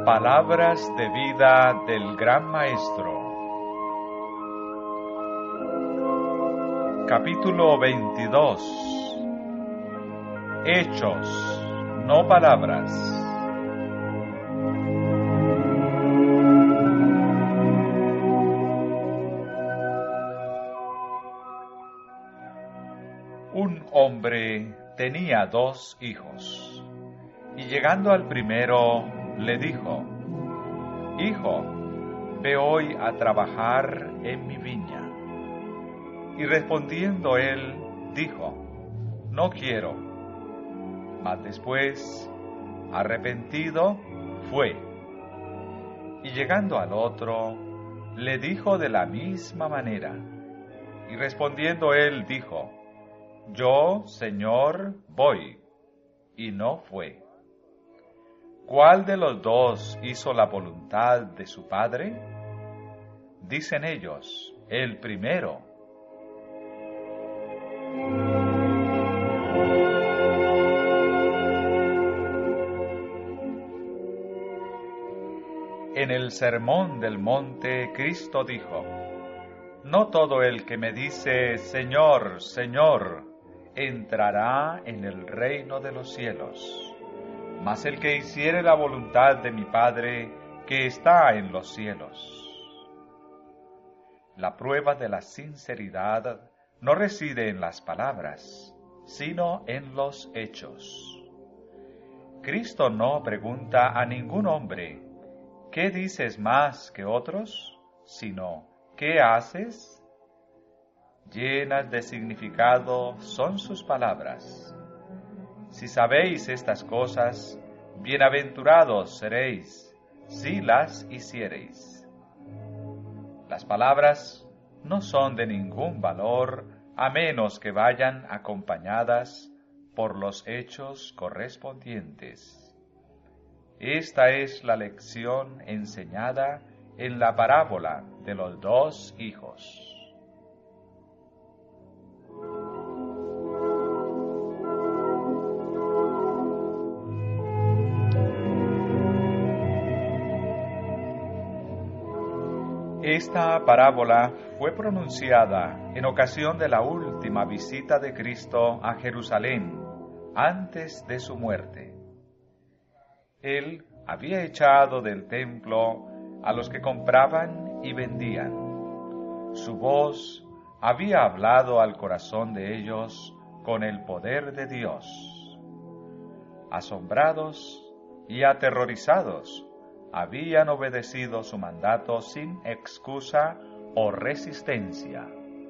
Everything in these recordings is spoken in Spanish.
Palabras de vida del Gran Maestro. Capítulo 22. Hechos, no palabras. Un hombre tenía 2 hijos, y llegando al primero, le dijo: Hijo, ve hoy a trabajar en mi viña. Y respondiendo él, dijo: No quiero. Mas después, arrepentido, fue. Y llegando al otro, le dijo de la misma manera. Y respondiendo él, dijo: Yo, Señor, voy. Y no fue. ¿Cuál de los 2 hizo la voluntad de su padre? Dicen ellos: el primero. En el Sermón del Monte, Cristo dijo: No todo el que me dice, Señor, Señor, entrará en el reino de los cielos, mas el que hiciere la voluntad de mi Padre que está en los cielos. La prueba de la sinceridad no reside en las palabras, sino en los hechos. Cristo no pregunta a ningún hombre: ¿qué dices más que otros?, sino: ¿qué haces? Llenas de significado son sus palabras. Si sabéis estas cosas, bienaventurados seréis si las hiciereis. Las palabras no son de ningún valor a menos que vayan acompañadas por los hechos correspondientes. Esta es la lección enseñada en la parábola de los 2 hijos. Esta parábola fue pronunciada en ocasión de la última visita de Cristo a Jerusalén antes de su muerte. Él había echado del templo a los que compraban y vendían. Su voz había hablado al corazón de ellos con el poder de Dios. Asombrados y aterrorizados, habían obedecido su mandato sin excusa o resistencia.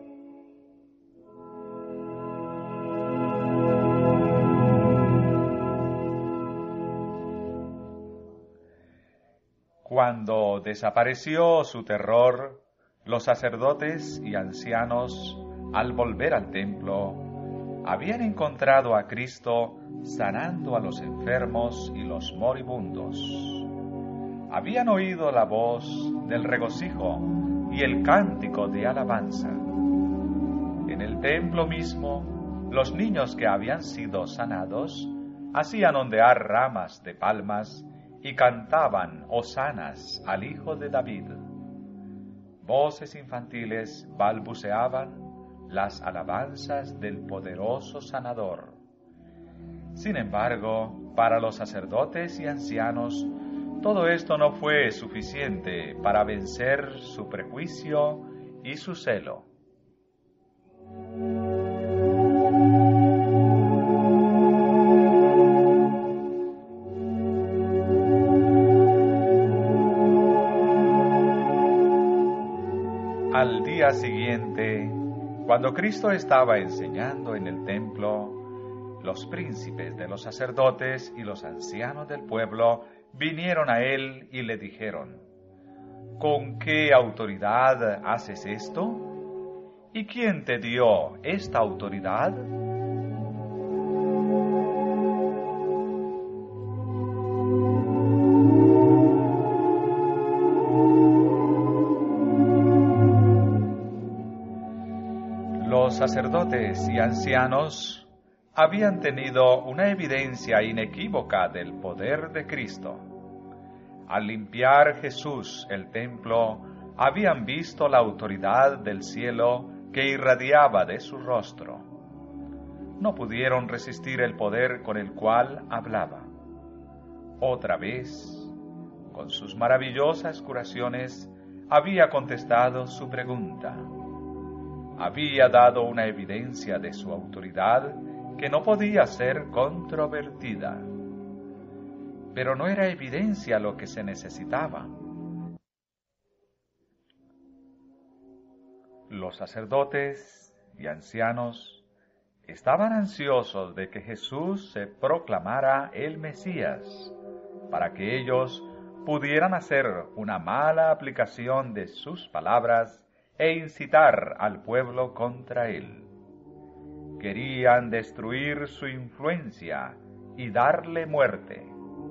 Cuando desapareció su terror, los sacerdotes y ancianos, al volver al templo, habían encontrado a Cristo sanando a los enfermos y los moribundos. Habían oído la voz del regocijo y el cántico de alabanza. En el templo mismo, los niños que habían sido sanados hacían ondear ramas de palmas y cantaban hosanas al Hijo de David. Voces infantiles balbuceaban las alabanzas del poderoso sanador. Sin embargo, para los sacerdotes y ancianos, todo esto no fue suficiente para vencer su prejuicio y su celo. Al día siguiente, cuando Cristo estaba enseñando en el templo, los príncipes de los sacerdotes y los ancianos del pueblo vinieron a él y le dijeron: ¿Con qué autoridad haces esto? ¿Y quién te dio esta autoridad? Los sacerdotes y ancianos habían tenido una evidencia inequívoca del poder de Cristo. Al limpiar Jesús el templo, habían visto la autoridad del cielo que irradiaba de su rostro. No pudieron resistir el poder con el cual hablaba. Otra vez, con sus maravillosas curaciones, había contestado su pregunta. Había dado una evidencia de su autoridad que no podía ser controvertida. Pero no era evidencia lo que se necesitaba. Los sacerdotes y ancianos estaban ansiosos de que Jesús se proclamara el Mesías, para que ellos pudieran hacer una mala aplicación de sus palabras e incitar al pueblo contra él. Querían destruir su influencia y darle muerte.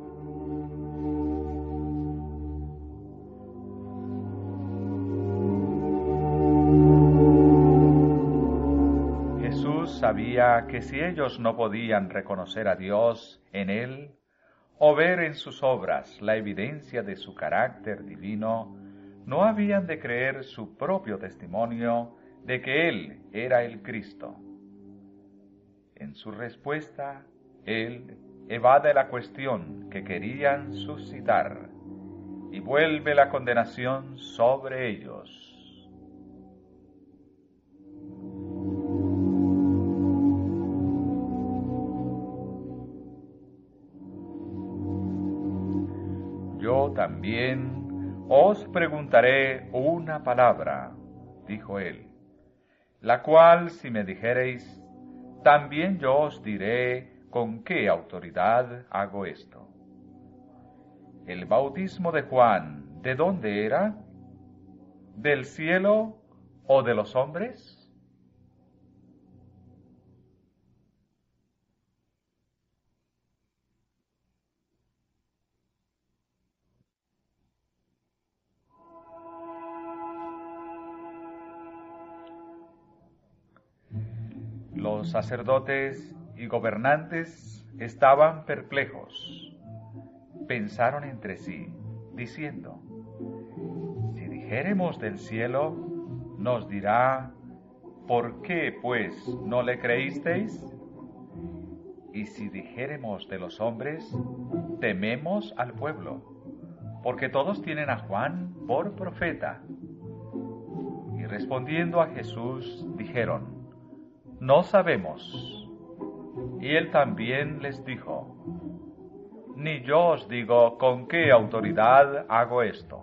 Jesús sabía que si ellos no podían reconocer a Dios en él, o ver en sus obras la evidencia de su carácter divino, no habían de creer su propio testimonio de que Él era el Cristo. En su respuesta, Él evade la cuestión que querían suscitar y vuelve la condenación sobre ellos. Yo también os preguntaré una palabra, dijo él, la cual si me dijereis, también yo os diré con qué autoridad hago esto. ¿El bautismo de Juan, de dónde era? ¿Del cielo o de los hombres? Los sacerdotes y gobernantes estaban perplejos. Pensaron entre sí, diciendo, si dijéremos del cielo, nos dirá, ¿por qué, pues, no le creísteis? Y si dijéremos de los hombres, tememos al pueblo, porque todos tienen a Juan por profeta. Y respondiendo a Jesús, dijeron, no sabemos. Y él también les dijo, ni yo os digo con qué autoridad hago esto.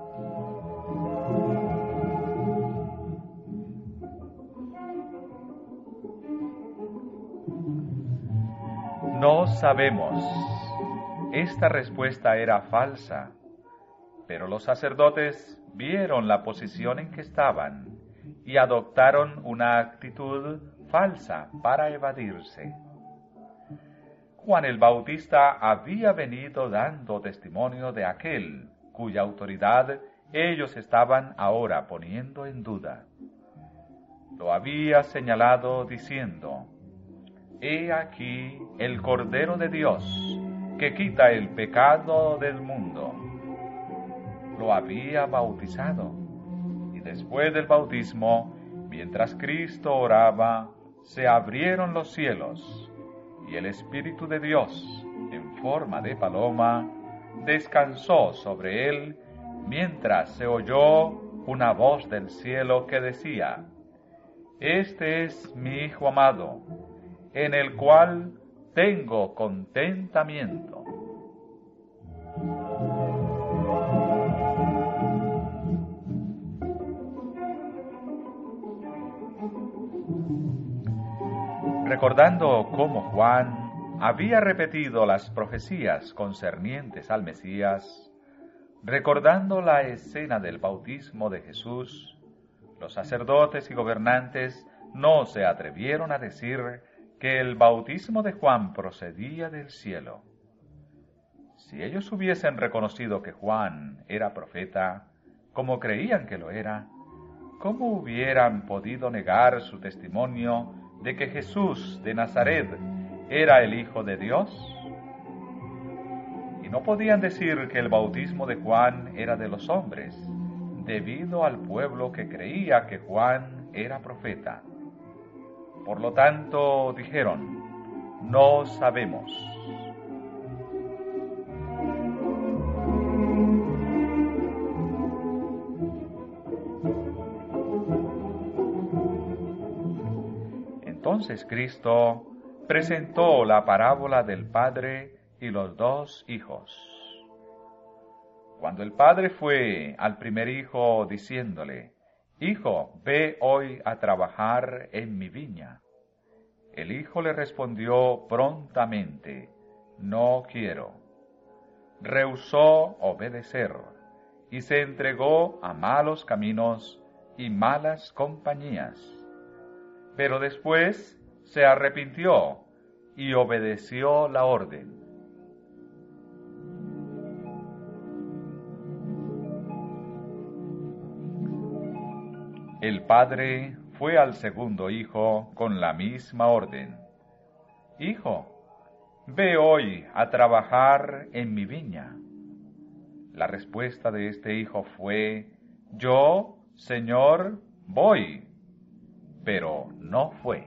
No sabemos. Esta respuesta era falsa, pero los sacerdotes vieron la posición en que estaban y adoptaron una actitud falsa para evadirse. Juan el Bautista había venido dando testimonio de aquel cuya autoridad ellos estaban ahora poniendo en duda. Lo había señalado diciendo, he aquí el Cordero de Dios que quita el pecado del mundo. Lo había bautizado y después del bautismo, mientras Cristo oraba, se abrieron los cielos y el Espíritu de Dios, en forma de paloma, descansó sobre él, mientras se oyó una voz del cielo que decía, este es mi Hijo amado, en el cual tengo contentamiento. Recordando cómo Juan había repetido las profecías concernientes al Mesías, recordando la escena del bautismo de Jesús, los sacerdotes y gobernantes no se atrevieron a decir que el bautismo de Juan procedía del cielo. Si ellos hubiesen reconocido que Juan era profeta, como creían que lo era, ¿cómo hubieran podido negar su testimonio de que Jesús de Nazaret era el Hijo de Dios? no podían decir que el bautismo de Juan era de los hombres, debido al pueblo que creía que Juan era profeta. Por lo tanto, dijeron: no sabemos. Entonces Cristo presentó la parábola del padre y los dos hijos. Cuando el padre fue al primer hijo diciéndole: Hijo, ve hoy a trabajar en mi viña, el hijo le respondió prontamente: No quiero. Rehusó obedecer y se entregó a malos caminos y malas compañías. Pero después se arrepintió y obedeció la orden. El padre fue al segundo hijo con la misma orden: Hijo, ve hoy a trabajar en mi viña. La respuesta de este hijo fue: Yo, Señor, voy. Pero no fue.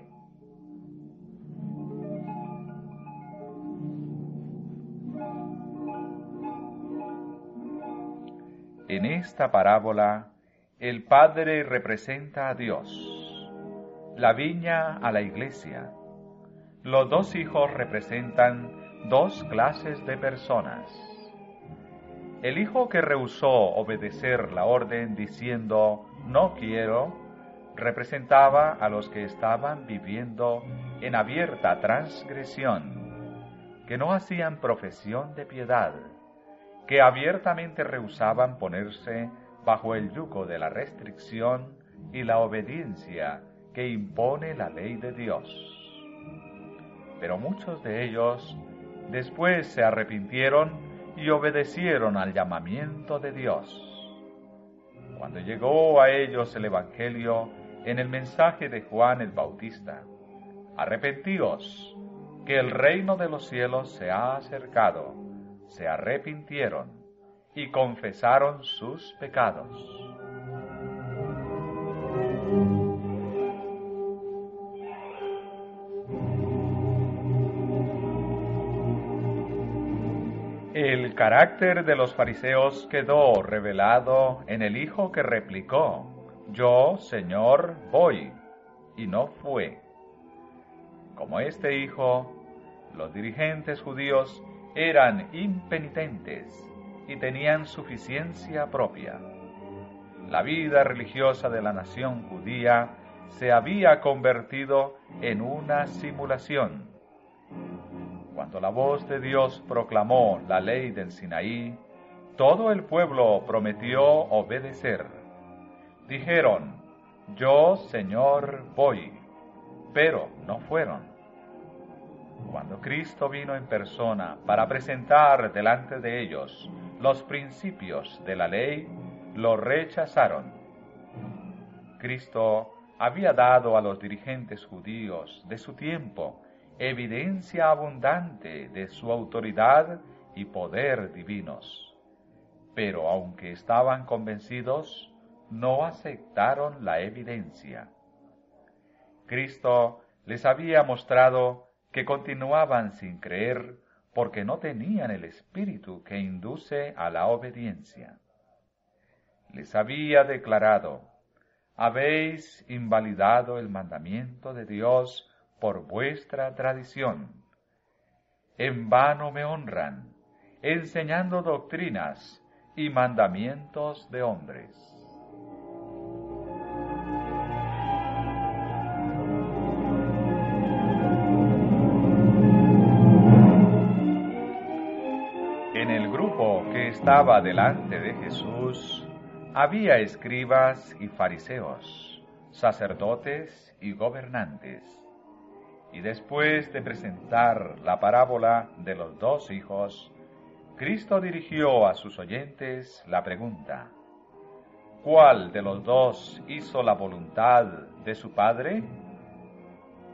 En esta parábola, el Padre representa a Dios, la viña a la iglesia. Los dos hijos representan dos clases de personas. El hijo que rehusó obedecer la orden diciendo no quiero, representaba a los que estaban viviendo en abierta transgresión, que no hacían profesión de piedad, que abiertamente rehusaban ponerse bajo el yugo de la restricción y la obediencia que impone la ley de Dios. Pero muchos de ellos después se arrepintieron y obedecieron al llamamiento de Dios. Cuando llegó a ellos el Evangelio en el mensaje de Juan el Bautista: Arrepentíos, que el reino de los cielos se ha acercado, se arrepintieron y confesaron sus pecados. El carácter de los fariseos quedó revelado en el hijo que replicó: Yo, Señor, voy, y no fue. Como este hijo, los dirigentes judíos eran impenitentes y tenían suficiencia propia. La vida religiosa de la nación judía se había convertido en una simulación. Cuando la voz de Dios proclamó la ley del Sinaí, todo el pueblo prometió obedecer. Dijeron: Yo, Señor, voy, pero no fueron. Cuando Cristo vino en persona para presentar delante de ellos los principios de la ley, lo rechazaron. Cristo había dado a los dirigentes judíos de su tiempo evidencia abundante de su autoridad y poder divinos. Pero aunque estaban convencidos, no aceptaron la evidencia. Cristo les había mostrado que continuaban sin creer porque no tenían el espíritu que induce a la obediencia. Les había declarado: habéis invalidado el mandamiento de Dios por vuestra tradición. En vano me honran, enseñando doctrinas y mandamientos de hombres. En el grupo que estaba delante de Jesús había escribas y fariseos, sacerdotes y gobernantes. Y después de presentar la parábola de los dos hijos, Cristo dirigió a sus oyentes la pregunta: ¿cuál de los dos hizo la voluntad de su padre?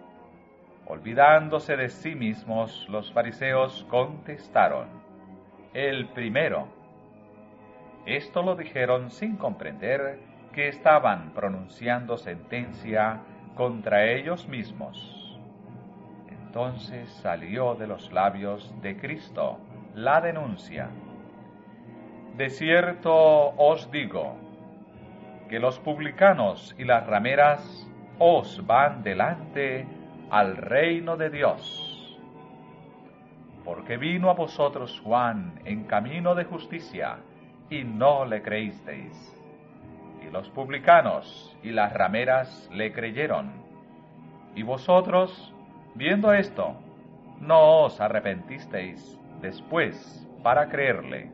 Olvidándose de sí mismos, los fariseos contestaron: el primero. Esto lo dijeron sin comprender que estaban pronunciando sentencia contra ellos mismos. Entonces salió de los labios de Cristo la denuncia: de cierto os digo, que los publicanos y las rameras os van delante al reino de Dios. Porque vino a vosotros Juan en camino de justicia, y no le creísteis. Y los publicanos y las rameras le creyeron. Y vosotros, viendo esto, no os arrepentisteis después para creerle.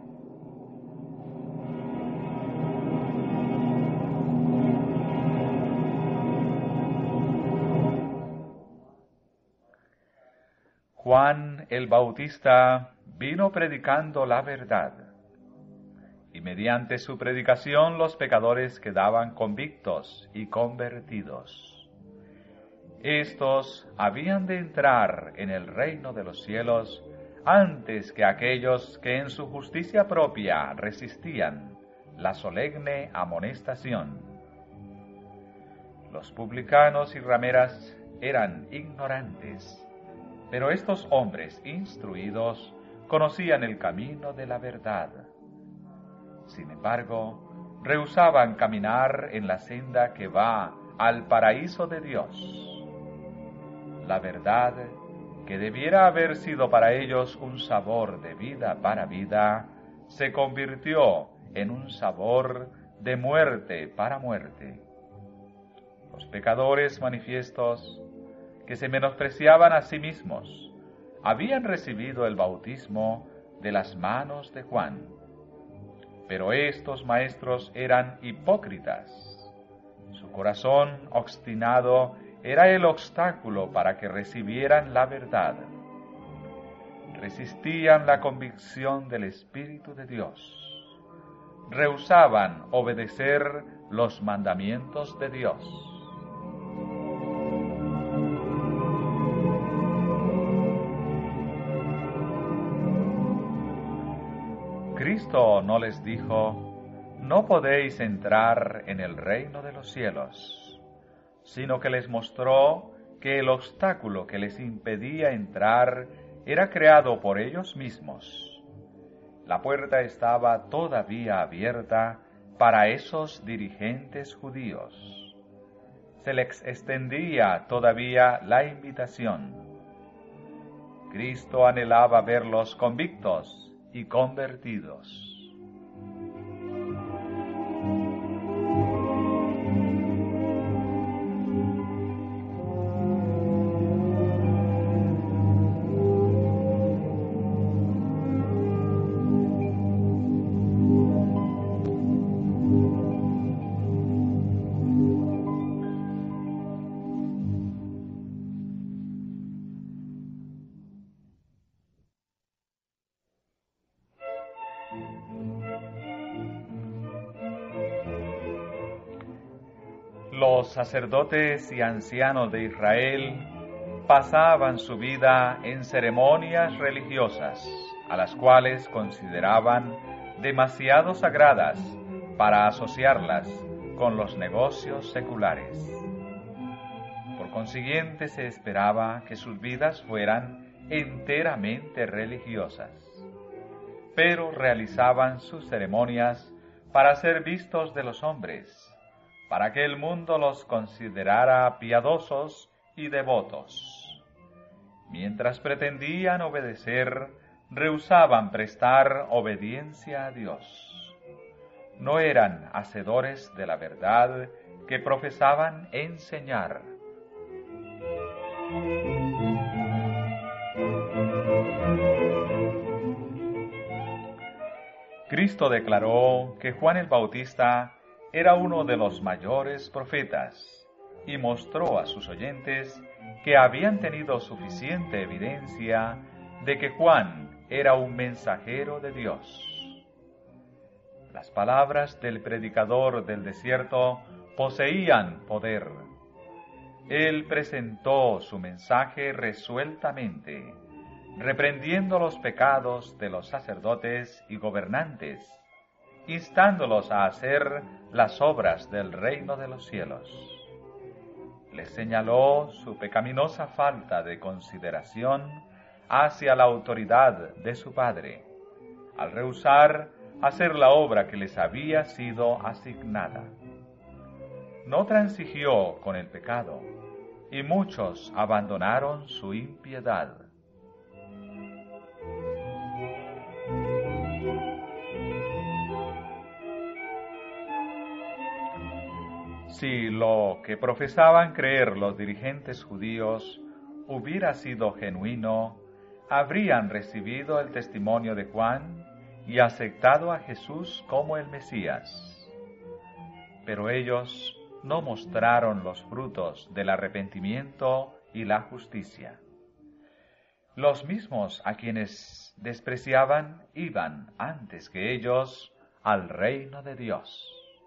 Juan el Bautista vino predicando la verdad, y mediante su predicación los pecadores quedaban convictos y convertidos. Estos habían de entrar en el reino de los cielos antes que aquellos que en su justicia propia resistían la solemne amonestación. Los publicanos y rameras eran ignorantes, pero estos hombres instruidos conocían el camino de la verdad. Sin embargo, rehusaban caminar en la senda que va al paraíso de Dios. La verdad, que debiera haber sido para ellos un sabor de vida para vida, se convirtió en un sabor de muerte para muerte. Los pecadores manifiestos, que se menospreciaban a sí mismos, habían recibido el bautismo de las manos de Juan. Pero estos maestros eran hipócritas. Su corazón obstinado era el obstáculo para que recibieran la verdad. Resistían la convicción del Espíritu de Dios. Rehusaban obedecer los mandamientos de Dios. Cristo no les dijo: no podéis entrar en el reino de los cielos, sino que les mostró que el obstáculo que les impedía entrar era creado por ellos mismos. La puerta estaba todavía abierta para esos dirigentes judíos. Se les extendía todavía la invitación. Cristo anhelaba verlos convictos y convertidos. Los sacerdotes y ancianos de Israel pasaban su vida en ceremonias religiosas, a las cuales consideraban demasiado sagradas para asociarlas con los negocios seculares. Por consiguiente, se esperaba que sus vidas fueran enteramente religiosas, pero realizaban sus ceremonias para ser vistos de los hombres, para que el mundo los considerara piadosos y devotos. Mientras pretendían obedecer, rehusaban prestar obediencia a Dios. No eran hacedores de la verdad que profesaban enseñar. Cristo declaró que Juan el Bautista era uno de los mayores profetas, y mostró a sus oyentes que habían tenido suficiente evidencia de que Juan era un mensajero de Dios. Las palabras del predicador del desierto poseían poder. Él presentó su mensaje resueltamente, reprendiendo los pecados de los sacerdotes y gobernantes, instándolos a hacer las obras del reino de los cielos. Les señaló su pecaminosa falta de consideración hacia la autoridad de su Padre, al rehusar hacer la obra que les había sido asignada. No transigió con el pecado, y muchos abandonaron su impiedad. Si lo que profesaban creer los dirigentes judíos hubiera sido genuino, habrían recibido el testimonio de Juan y aceptado a Jesús como el Mesías. Pero ellos no mostraron los frutos del arrepentimiento y la justicia. Los mismos a quienes despreciaban iban antes que ellos al reino de Dios.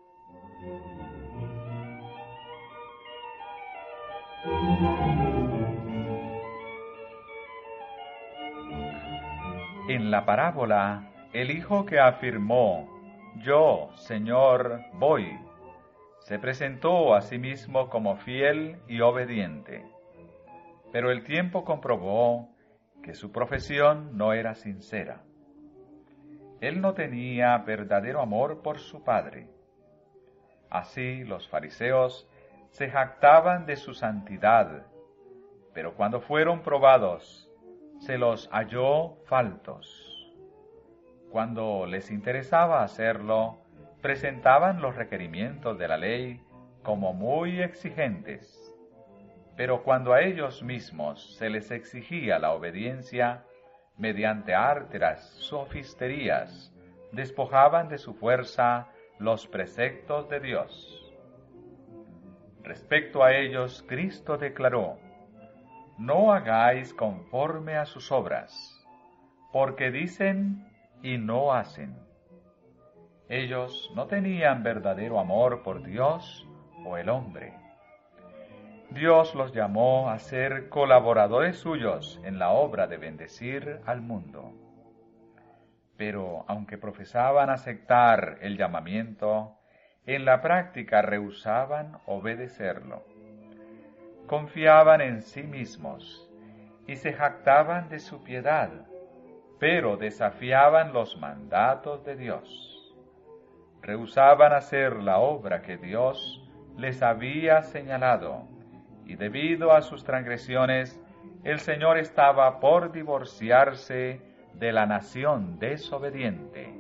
En la parábola, el hijo que afirmó, «Yo, Señor, voy», se presentó a sí mismo como fiel y obediente. Pero el tiempo comprobó que su profesión no era sincera. Él no tenía verdadero amor por su Padre. Así los fariseos se jactaban de su santidad, pero cuando fueron probados, se los halló faltos. Cuando les interesaba hacerlo, presentaban los requerimientos de la ley como muy exigentes, pero cuando a ellos mismos se les exigía la obediencia, mediante arteras sofisterías, despojaban de su fuerza los preceptos de Dios. Respecto a ellos, Cristo declaró, «No hagáis conforme a sus obras, porque dicen y no hacen». Ellos no tenían verdadero amor por Dios o el hombre. Dios los llamó a ser colaboradores suyos en la obra de bendecir al mundo. Pero aunque profesaban aceptar el llamamiento, en la práctica rehusaban obedecerlo. Confiaban en sí mismos y se jactaban de su piedad, pero desafiaban los mandatos de Dios. Rehusaban hacer la obra que Dios les había señalado, y debido a sus transgresiones, el Señor estaba por divorciarse de la nación desobediente.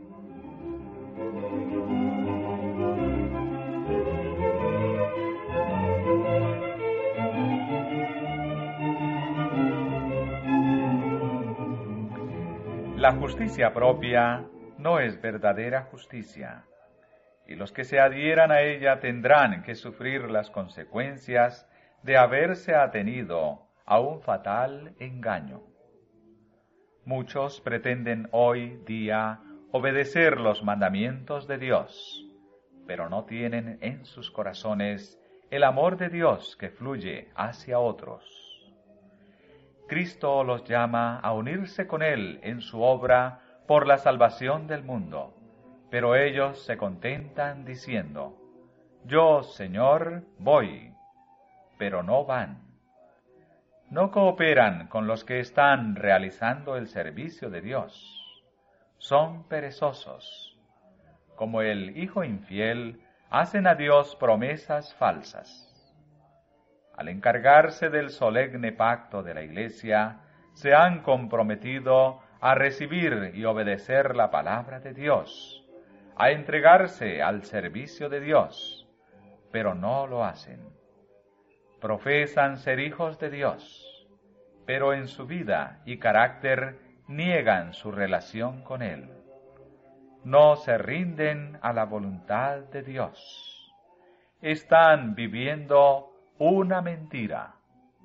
La justicia propia no es verdadera justicia, y los que se adhieran a ella tendrán que sufrir las consecuencias de haberse atenido a un fatal engaño. Muchos pretenden hoy día obedecer los mandamientos de Dios, pero no tienen en sus corazones el amor de Dios que fluye hacia otros. Cristo los llama a unirse con Él en su obra por la salvación del mundo, pero ellos se contentan diciendo, «Yo, Señor, voy», pero no van. No cooperan con los que están realizando el servicio de Dios. Son perezosos. Como el hijo infiel, hacen a Dios promesas falsas. Al encargarse del solemne pacto de la Iglesia, se han comprometido a recibir y obedecer la palabra de Dios, a entregarse al servicio de Dios, pero no lo hacen. Profesan ser hijos de Dios, pero en su vida y carácter niegan su relación con Él. No se rinden a la voluntad de Dios. Están viviendo una mentira.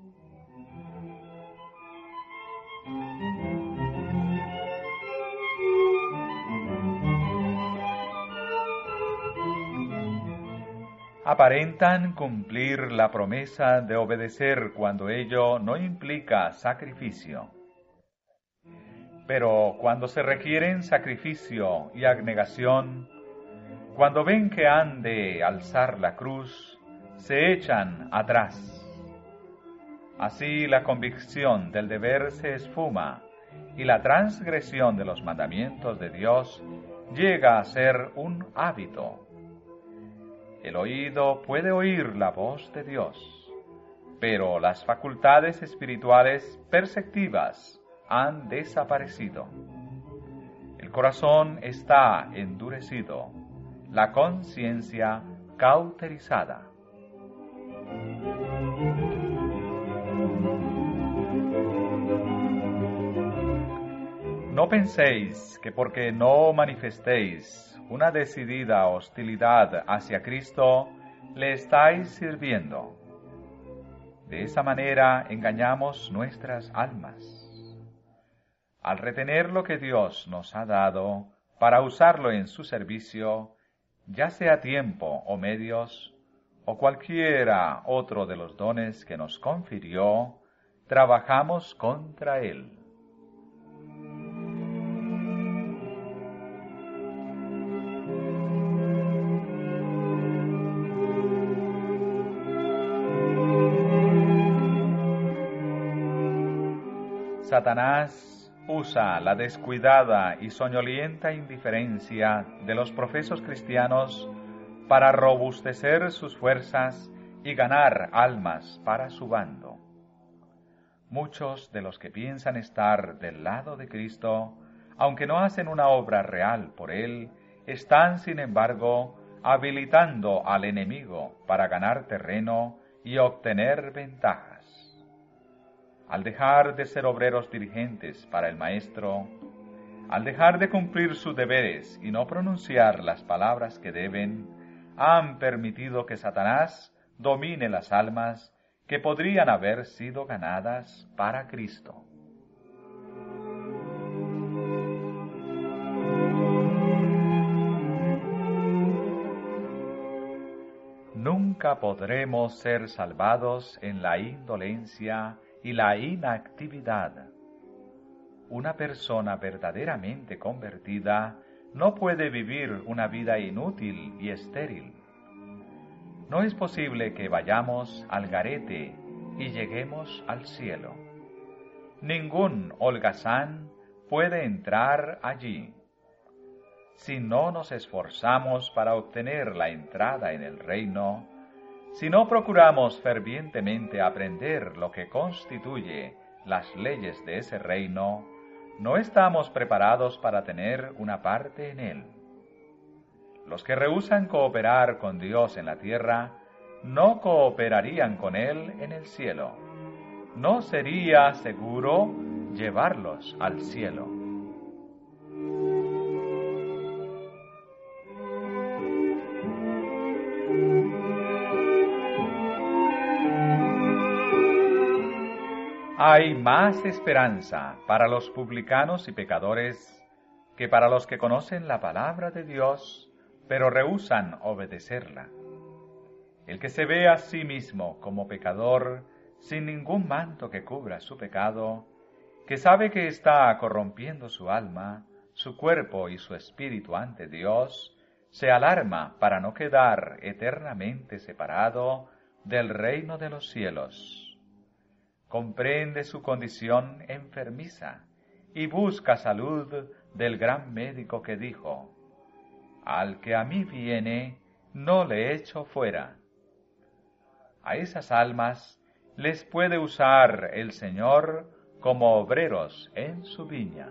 Aparentan cumplir la promesa de obedecer cuando ello no implica sacrificio. Pero cuando se requieren sacrificio y abnegación, cuando ven que han de alzar la cruz, se echan atrás. Así la convicción del deber se esfuma y la transgresión de los mandamientos de Dios llega a ser un hábito. El oído puede oír la voz de Dios, pero las facultades espirituales perceptivas han desaparecido. El corazón está endurecido, la conciencia cauterizada. No penséis que porque no manifestéis una decidida hostilidad hacia Cristo, le estáis sirviendo. De esa manera engañamos nuestras almas. Al retener lo que Dios nos ha dado para usarlo en su servicio, ya sea tiempo o medios, o cualquiera otro de los dones que nos confirió, trabajamos contra Él. Satanás usa la descuidada y soñolienta indiferencia de los profesos cristianos para robustecer sus fuerzas y ganar almas para su bando. Muchos de los que piensan estar del lado de Cristo, aunque no hacen una obra real por Él, están, sin embargo, habilitando al enemigo para ganar terreno y obtener ventajas. Al dejar de ser obreros dirigentes para el Maestro, al dejar de cumplir sus deberes y no pronunciar las palabras que deben, han permitido que Satanás domine las almas que podrían haber sido ganadas para Cristo. Nunca podremos ser salvados en la indolencia y la inactividad. Una persona verdaderamente convertida no puede vivir una vida inútil y estéril. No es posible que vayamos al garete y lleguemos al cielo. Ningún holgazán puede entrar allí. Si no nos esforzamos para obtener la entrada en el reino, si no procuramos fervientemente aprender lo que constituye las leyes de ese reino, no estamos preparados para tener una parte en él. Los que rehúsan cooperar con Dios en la tierra, no cooperarían con Él en el cielo. No sería seguro llevarlos al cielo. Hay más esperanza para los publicanos y pecadores que para los que conocen la palabra de Dios, pero rehúsan obedecerla. El que se ve a sí mismo como pecador, sin ningún manto que cubra su pecado, que sabe que está corrompiendo su alma, su cuerpo y su espíritu ante Dios, se alarma para no quedar eternamente separado del reino de los cielos. Comprende su condición enfermiza y busca salud del gran médico que dijo: «Al que a mí viene, no le echo fuera». A esas almas les puede usar el Señor como obreros en su viña.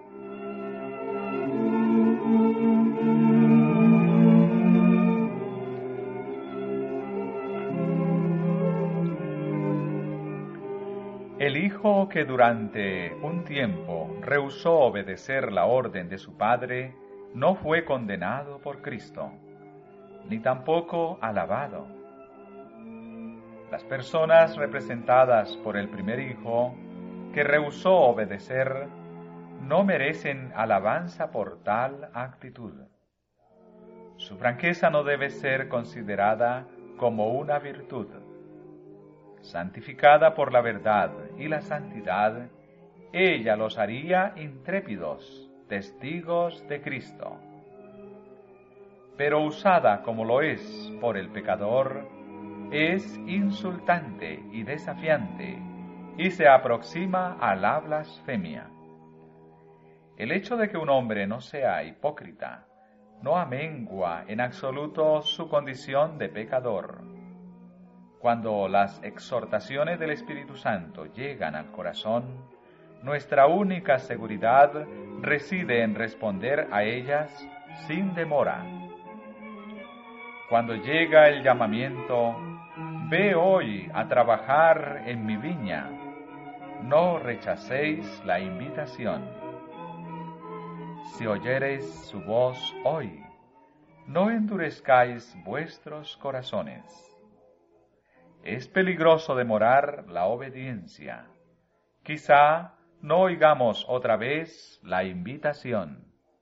El hijo que durante un tiempo rehusó obedecer la orden de su padre no fue condenado por Cristo, ni tampoco alabado. Las personas representadas por el primer hijo, que rehusó obedecer, no merecen alabanza por tal actitud. Su franqueza no debe ser considerada como una virtud. Santificada por la verdad y la santidad, ella los haría intrépidos, testigos de Cristo. Pero usada como lo es por el pecador, es insultante y desafiante, y se aproxima a la blasfemia. El hecho de que un hombre no sea hipócrita no amengua en absoluto su condición de pecador. Cuando las exhortaciones del Espíritu Santo llegan al corazón, nuestra única seguridad reside en responder a ellas sin demora. Cuando llega el llamamiento, ve hoy a trabajar en mi viña, no rechacéis la invitación. Si oyereis su voz hoy, no endurezcáis vuestros corazones. Es peligroso demorar la obediencia. Quizá no oigamos otra vez la invitación.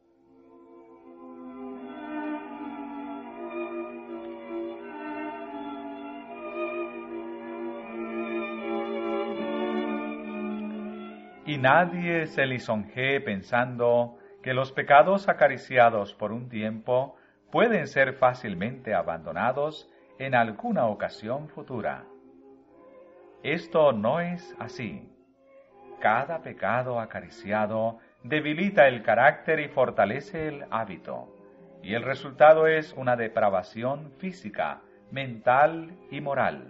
Y nadie se lisonjee pensando que los pecados acariciados por un tiempo pueden ser fácilmente abandonados en alguna ocasión futura. Esto no es así. Cada pecado acariciado debilita el carácter y fortalece el hábito, y el resultado es una depravación física, mental y moral.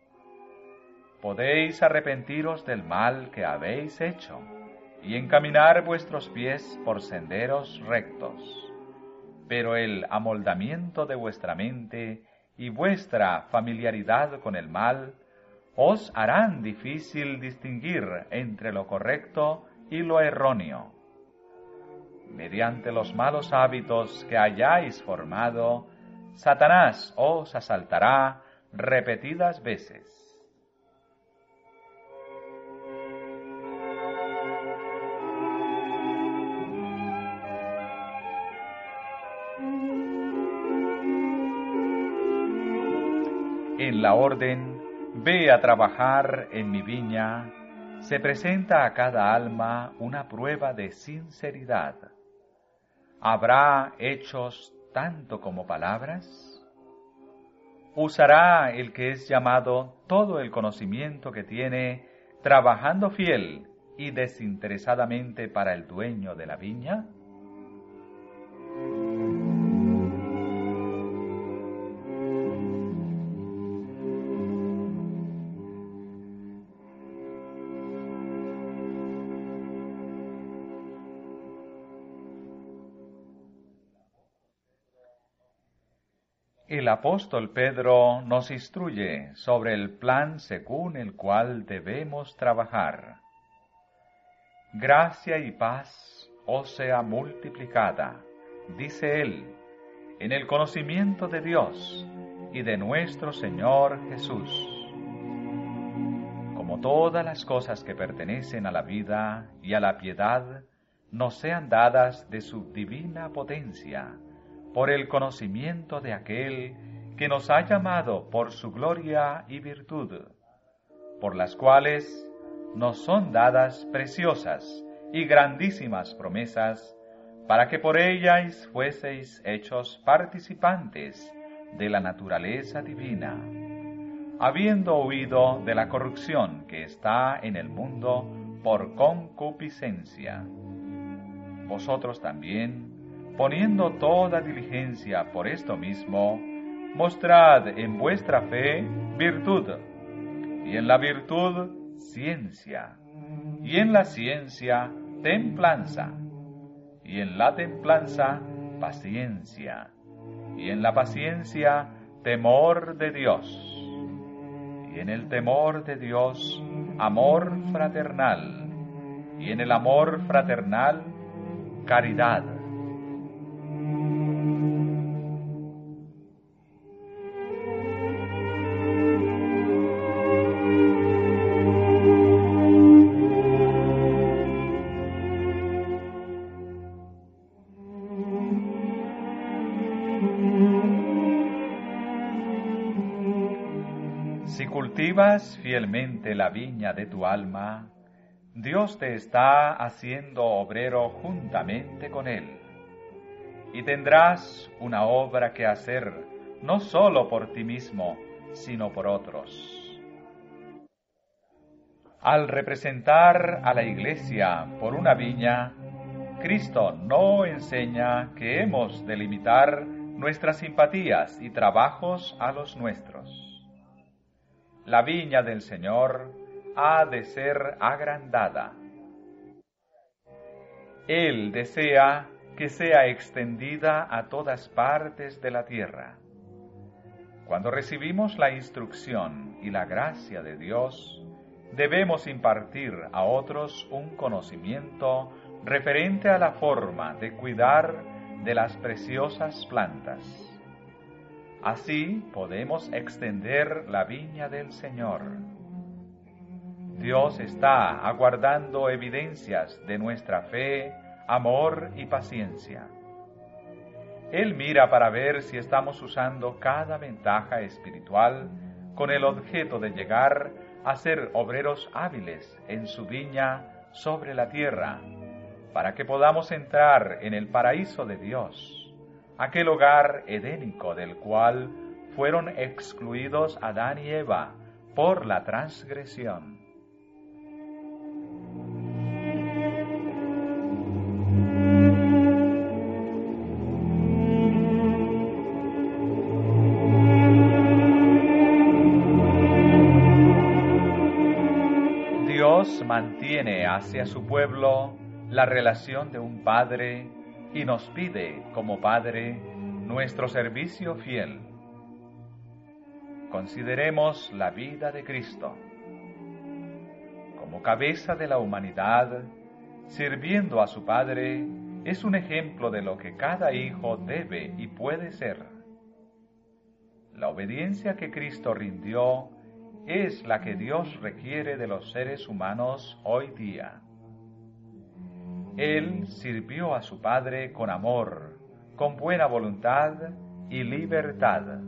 Podéis arrepentiros del mal que habéis hecho y encaminar vuestros pies por senderos rectos, pero el amoldamiento de vuestra mente y vuestra familiaridad con el mal os harán difícil distinguir entre lo correcto y lo erróneo. Mediante los malos hábitos que hayáis formado, Satanás os asaltará repetidas veces. En la orden, ve a trabajar en mi viña, se presenta a cada alma una prueba de sinceridad. ¿Habrá hechos tanto como palabras? ¿Usará el que es llamado todo el conocimiento que tiene, trabajando fiel y desinteresadamente para el dueño de la viña? El apóstol Pedro nos instruye sobre el plan según el cual debemos trabajar. Gracia y paz os sea multiplicada, dice él, en el conocimiento de Dios y de nuestro Señor Jesús. Como todas las cosas que pertenecen a la vida y a la piedad nos sean dadas de su divina potencia, por el conocimiento de aquel que nos ha llamado por su gloria y virtud, por las cuales nos son dadas preciosas y grandísimas promesas, para que por ellas fueseis hechos participantes de la naturaleza divina, habiendo huido de la corrupción que está en el mundo por concupiscencia. Vosotros también, poniendo toda diligencia por esto mismo, mostrad en vuestra fe virtud, y en la virtud ciencia, y en la ciencia templanza, y en la templanza paciencia, y en la paciencia temor de Dios, y en el temor de Dios amor fraternal, y en el amor fraternal caridad. Si cultivas fielmente la viña de tu alma, Dios te está haciendo obrero juntamente con Él, y tendrás una obra que hacer, no solo por ti mismo, sino por otros. Al representar a la Iglesia por una viña, Cristo no enseña que hemos de limitar nuestras simpatías y trabajos a los nuestros. La viña del Señor ha de ser agrandada. Él desea que sea extendida a todas partes de la tierra. Cuando recibimos la instrucción y la gracia de Dios, debemos impartir a otros un conocimiento referente a la forma de cuidar de las preciosas plantas. Así podemos extender la viña del Señor. Dios está aguardando evidencias de nuestra fe, amor y paciencia. Él mira para ver si estamos usando cada ventaja espiritual con el objeto de llegar a ser obreros hábiles en su viña sobre la tierra, para que podamos entrar en el paraíso de Dios, aquel hogar edénico del cual fueron excluidos Adán y Eva por la transgresión. Dios mantiene hacia su pueblo la relación de un padre y nos pide, como padre, nuestro servicio fiel. Consideremos la vida de Cristo. Como cabeza de la humanidad, sirviendo a su Padre, es un ejemplo de lo que cada hijo debe y puede ser. La obediencia que Cristo rindió es la que Dios requiere de los seres humanos hoy día. Él sirvió a su Padre con amor, con buena voluntad y libertad.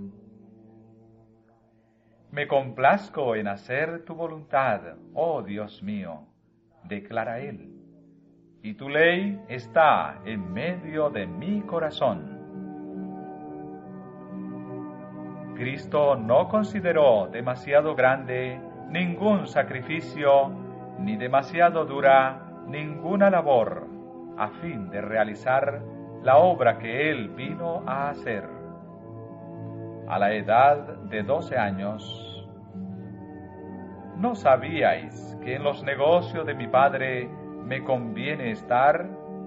Me complazco en hacer tu voluntad, oh Dios mío, declara Él, y tu ley está en medio de mi corazón. Cristo no consideró demasiado grande ningún sacrificio, ni demasiado dura ninguna labor, a fin de realizar la obra que Él vino a hacer. A la edad de 12 años, ¿no sabíais que en los negocios de mi Padre me conviene estar?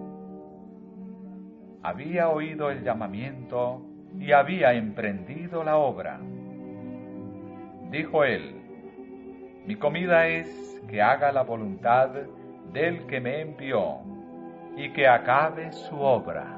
Había oído el llamamiento y había emprendido la obra. Dijo él: mi comida es que haga la voluntad del que me envió y que acabe su obra.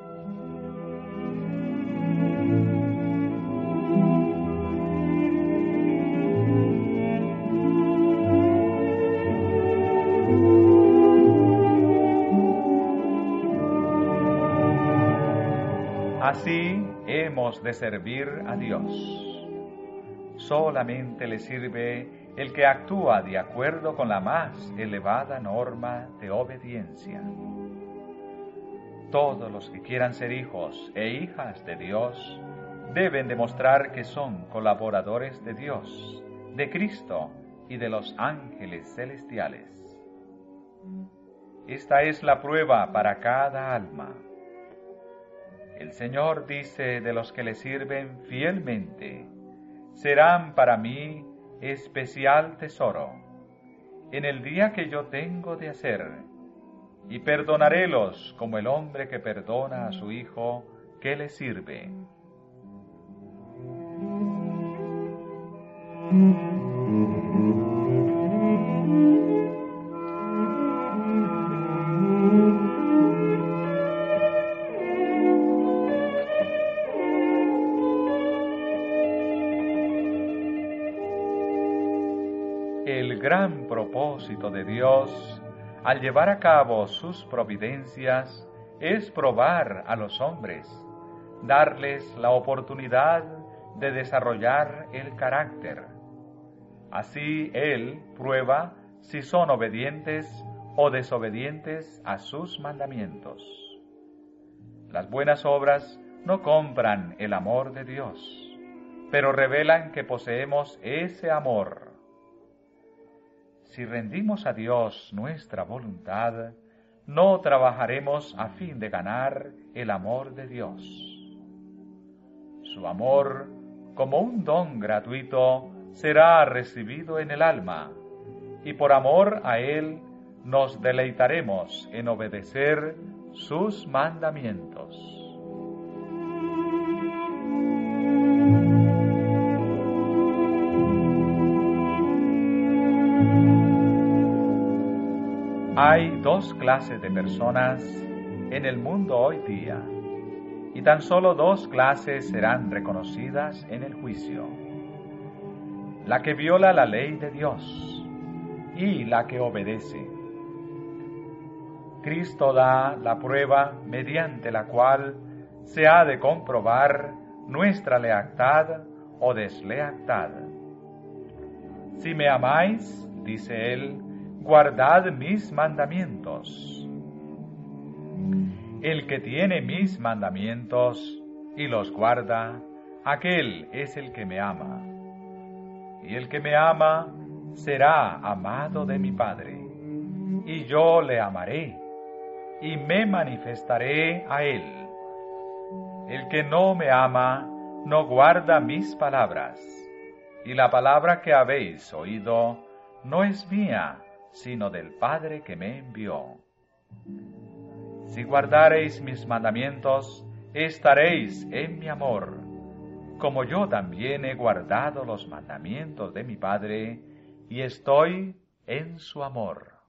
Así hemos de servir a Dios. Solamente le sirve el que actúa de acuerdo con la más elevada norma de obediencia. Todos los que quieran ser hijos e hijas de Dios deben demostrar que son colaboradores de Dios, de Cristo y de los ángeles celestiales. Esta es la prueba para cada alma. El Señor dice de los que le sirven fielmente: serán para mí especial tesoro en el día que yo tengo de hacer, y perdonarélos como el hombre que perdona a su hijo que le sirve. El gran propósito de Dios, al llevar a cabo sus providencias, es probar a los hombres, darles la oportunidad de desarrollar el carácter. Así Él prueba si son obedientes o desobedientes a sus mandamientos. Las buenas obras no compran el amor de Dios, pero revelan que poseemos ese amor. Si rendimos a Dios nuestra voluntad, no trabajaremos a fin de ganar el amor de Dios. Su amor, como un don gratuito, será recibido en el alma, y por amor a Él nos deleitaremos en obedecer sus mandamientos. Hay dos clases de personas en el mundo hoy día, y tan solo dos clases serán reconocidas en el juicio: la que viola la ley de Dios y la que obedece. Cristo da la prueba mediante la cual se ha de comprobar nuestra lealtad o deslealtad. Si me amáis, dice Él, guardad mis mandamientos. El que tiene mis mandamientos y los guarda, aquel es el que me ama. Y el que me ama será amado de mi Padre, y yo le amaré, y me manifestaré a él. El que no me ama no guarda mis palabras, y la palabra que habéis oído no es mía, sino del Padre que me envió. Si guardareis mis mandamientos, estaréis en mi amor, como yo también he guardado los mandamientos de mi Padre, y estoy en su amor.